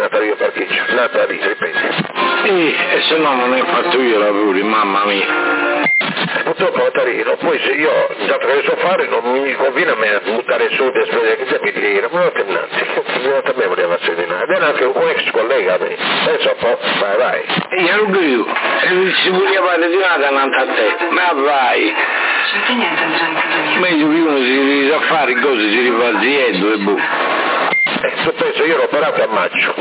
nata lì a parcheggio, nata lì, ripeti. E se no non ne fatto io lavori, mamma mia. Purtroppo Natalino, poi se io già che so fare non mi conviene a me buttare soldi a spendere che mi dire, ma non tenanti, a me voleva seminare, ed era anche un ex collega a me, pensa un po', vai. E io lo dico, e si voleva fare di nada davanti a te, ma vai. Meglio che uno si sa fare cose, si rifà ziendo e boh. Tu penso, io l'ho operato a maggio,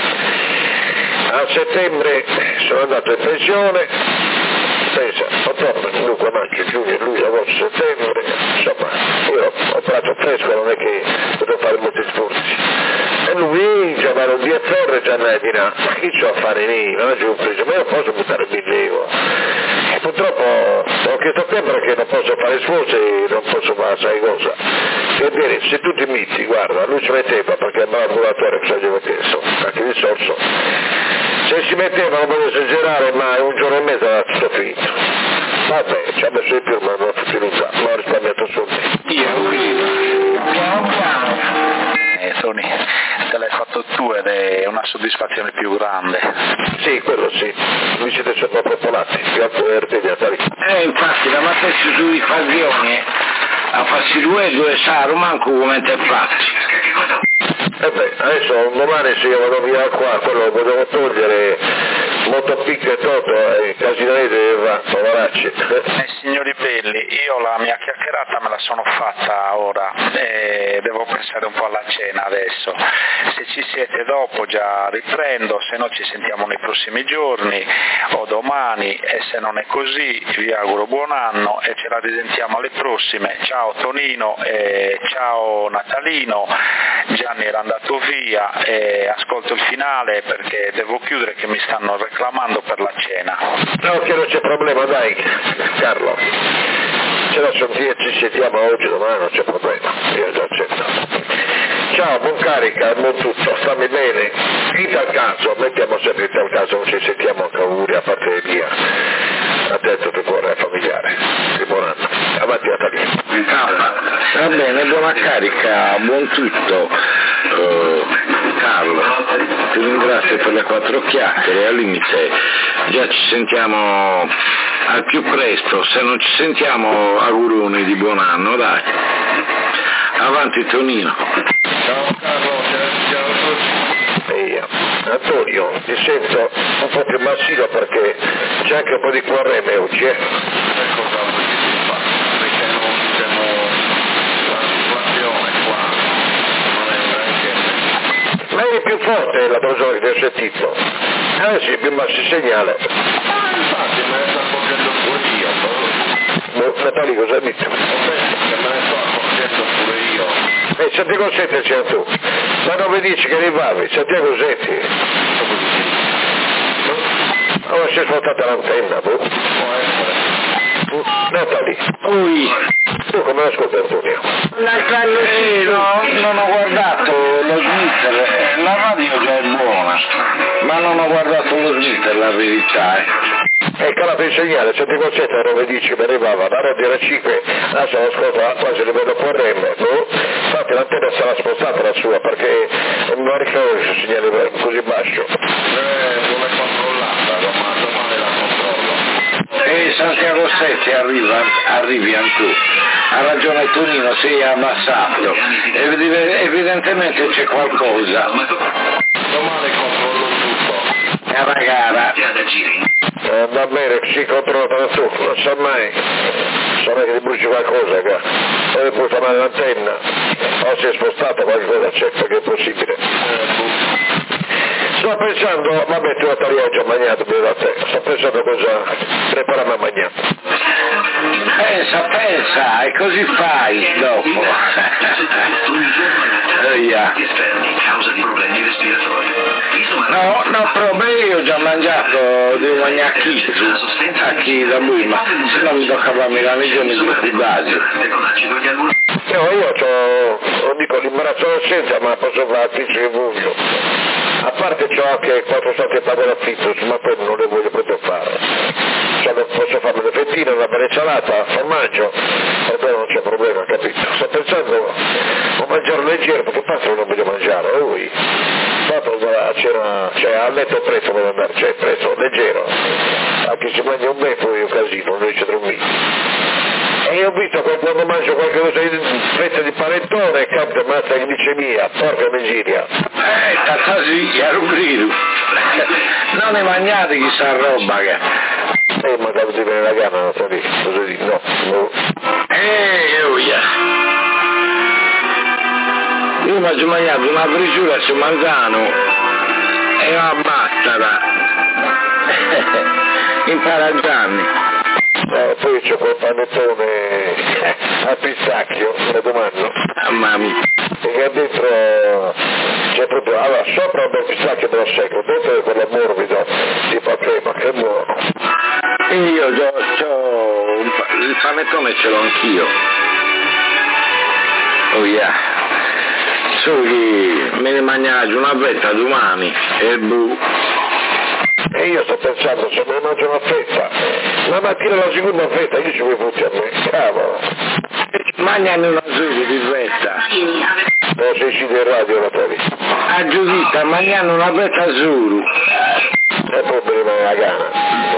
a settembre sono andato in pensione, pensa, ottobre, dunque maggio, giugno, luglio, agosto, settembre, insomma, io ho operato fresco, non è che devo fare molti sforzi. E lui già va un DFR e già andai di là, ma chi c'ho a fare lì? Non ho giù preso, ma io posso buttare 1.000 euro. E purtroppo ho chiesto a te perché non posso fare sforzi e non posso fare, sai cosa? Per dire, se tu ti mizzi, guarda, lui ci metteva perché è un ambulatorio che sa chiesto, anche di sorso. Se si metteva, non voglio esagerare, ma un giorno e mezzo era tutto finito. Vabbè, ci ha messo di più, ma non ho finito, ma ho risparmiato soldi. Tony, te l'hai fatto tu ed è una soddisfazione più grande. Sì, quello sì, mi siete sottopopolati, grazie per averti Natali. Infatti, la matessi su i fagioni, a farsi due saro, manco come te fatti. Adesso domani se io vado via qua, quello lo potevo togliere, motopicco e toto, e casinarete va, poveracci. Signori belli, io la mia chiacchierata me la sono fatta ora e devo pensare un po' alla cena adesso. Se ci siete dopo già riprendo, se no ci sentiamo nei prossimi giorni o domani, e se non è così vi auguro buon anno e ce la risentiamo alle prossime. Ciao Tonino e ciao Natalino. Gianni era andato via e ascolto il finale perché devo chiudere che mi stanno reclamando per la cena. No, che non c'è problema, dai Carlo, ce la ci sentiamo oggi, domani non c'è problema, io già accetto. Ciao, buon carica, buon tutto, stammi bene, in tal caso, mettiamo sempre in tal caso, non ci sentiamo anche auguri a parte via, a te tutto il cuore familiare, di buon anno, avanti Natalino. Va bene, buona carica, buon tutto. Carlo, ti ringrazio per le 4 chiacchiere, al limite già ci sentiamo al più presto, se non ci sentiamo auguroni di buon anno, dai. Avanti Tonino. Ciao Carlo, Antonio, ti sento un po' più massimo perché c'è anche un po' di QRM oggi, Ma eri più forte la persona che ti ho sentito. Sì, più bassi il segnale. Infatti me ne sto accorgendo pure io. Natali, cosa dici? Che me ne sto accorgendo pure io. Santiago Setti c'era tu. Ma non mi dici che arrivavi, Santiago Setti. Allora si è svoltata l'antenna, tu? Può essere. Natali. Ui. Tu come l'ascolti Antonio? Non ho guardato lo Snitter, la radio già è buona, ma non ho guardato lo Snitter, la verità. Calato il segnale, Santiago Setti a 9:10 mi arrivava, la radio era 5, adesso l'ascolto quasi livello QRM, infatti l'antenna sarà spostata la sua perché non ricordo il segnale così basso. Non è controllata, domani la controllo. E Santiago Setti arrivi anche tu. Ha ragione Tonino, si è abbassato. Evidentemente c'è qualcosa. Domani controllo tutto. È una gara. Va bene, si controlla tu, non so mai. So mai che ti bruci qualcosa qua. Poi porta male l'antenna. O si è spostata qualcosa, c'è, perché è possibile. Sto pensando, vabbè tu la taglio già mangiato, da te. Sto pensando cosa preparare a mangiare. Pensa, e così fai dopo. No, però io ho già mangiato di un magnacchito, aquí da lui, ma se no mi tocca farmi la missione di base. Io ho dico l'imbarazzo d'assenza, ma posso fare che voglio. A parte ciò anche 4 stati che pago l'affitto, ma poi non le voglio proprio fare. Cioè posso farmi le fettine, una bella insalata, formaggio, e poi non c'è problema, capito? Sto pensando a mangiare leggero, perché tanto non voglio mangiare, lui. Dopo c'era, cioè a letto presto per andare, cioè presto, leggero, a chi si mangia un bel poi è un casino, non riesce a dormire. E io ho visto che quando mangio qualche cosa di fetta di panettone e capta massa di glicemia, porca miseria. Sì, era un grido. Non ne mangiate chissà roba che. Ma quando ti viene la gana non so lì, così, no. Io mi ho mangiato una frisura su manzano e una mastara in Paragianni. Poi c'è quel panettone a pistacchio, la domando. Mamma mia. Perché dentro c'è proprio, allora sopra un bel pistacchio dello secco, dentro è quello morbido, tipo crema, che buono. Io il panettone ce l'ho anch'io. Oh yeah. Solo che me ne mangio una fetta domani e boh. E io sto pensando, se me ne mangio una fetta, la mattina la seconda fetta, io ci vuoi fotti a me, cavolo. Mangiano una zucca di fetta. No, sei uscito in radio, Natali. A Giuditta, mangiano una fetta zuru. E poi mi rimane la gana.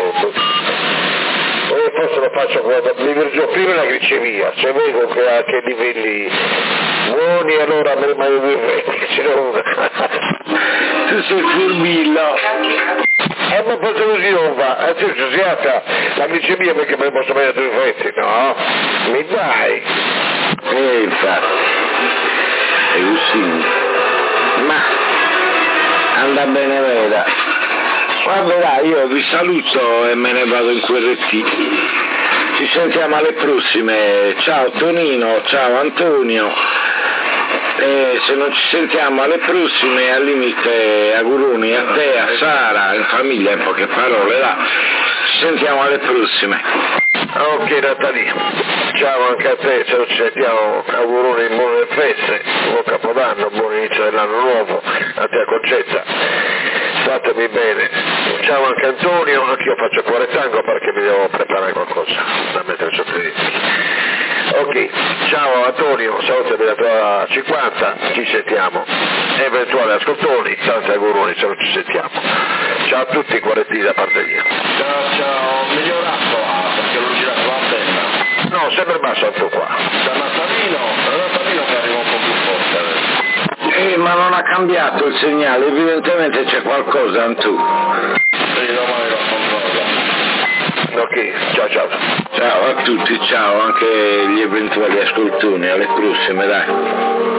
E forse lo faccio quando mi virgio prima la glicemia, se vedo che ha che livelli buoni allora mi rimane due fette, ce n'è una. Tu sei furbillo. Ma per così non va, adesso si alza la glicemia perché me ne posso mangiare due fette, no? Mi dai! Infatti, è così. Ma anda bene veda. Vabbè dai, io vi saluto e me ne vado in QRT. Ci sentiamo alle prossime. Ciao Tonino, ciao Antonio. E se non ci sentiamo alle prossime, al limite auguroni a te, a Sara, in famiglia, in poche parole, là. Ci sentiamo alle prossime. Ok Natali, ciao anche a te, se non ci sentiamo auguroni in buone feste, buon Capodanno, buon inizio dell'anno nuovo, a te a Concetta, statemi bene. Ciao anche Antonio, anch'io faccio cuore tango perché mi devo preparare qualcosa da mettere sotto i denti. Ok, ciao Antonio, salutami da tua 50, ci sentiamo. Eventuali ascoltoni, tanti auguroni se non ci sentiamo. Ciao a tutti, quaretti da parte mia. Ciao, migliorato perché l'ho girato la penna. No, sempre basso alto qua. Da Natalino che arriva un po' più forte adesso. Ma non ha cambiato il segnale, evidentemente c'è qualcosa in tu. Sì, domani lo controllo. Ok, ciao. Ciao a tutti, ciao anche gli eventuali ascoltoni, alle prossime dai.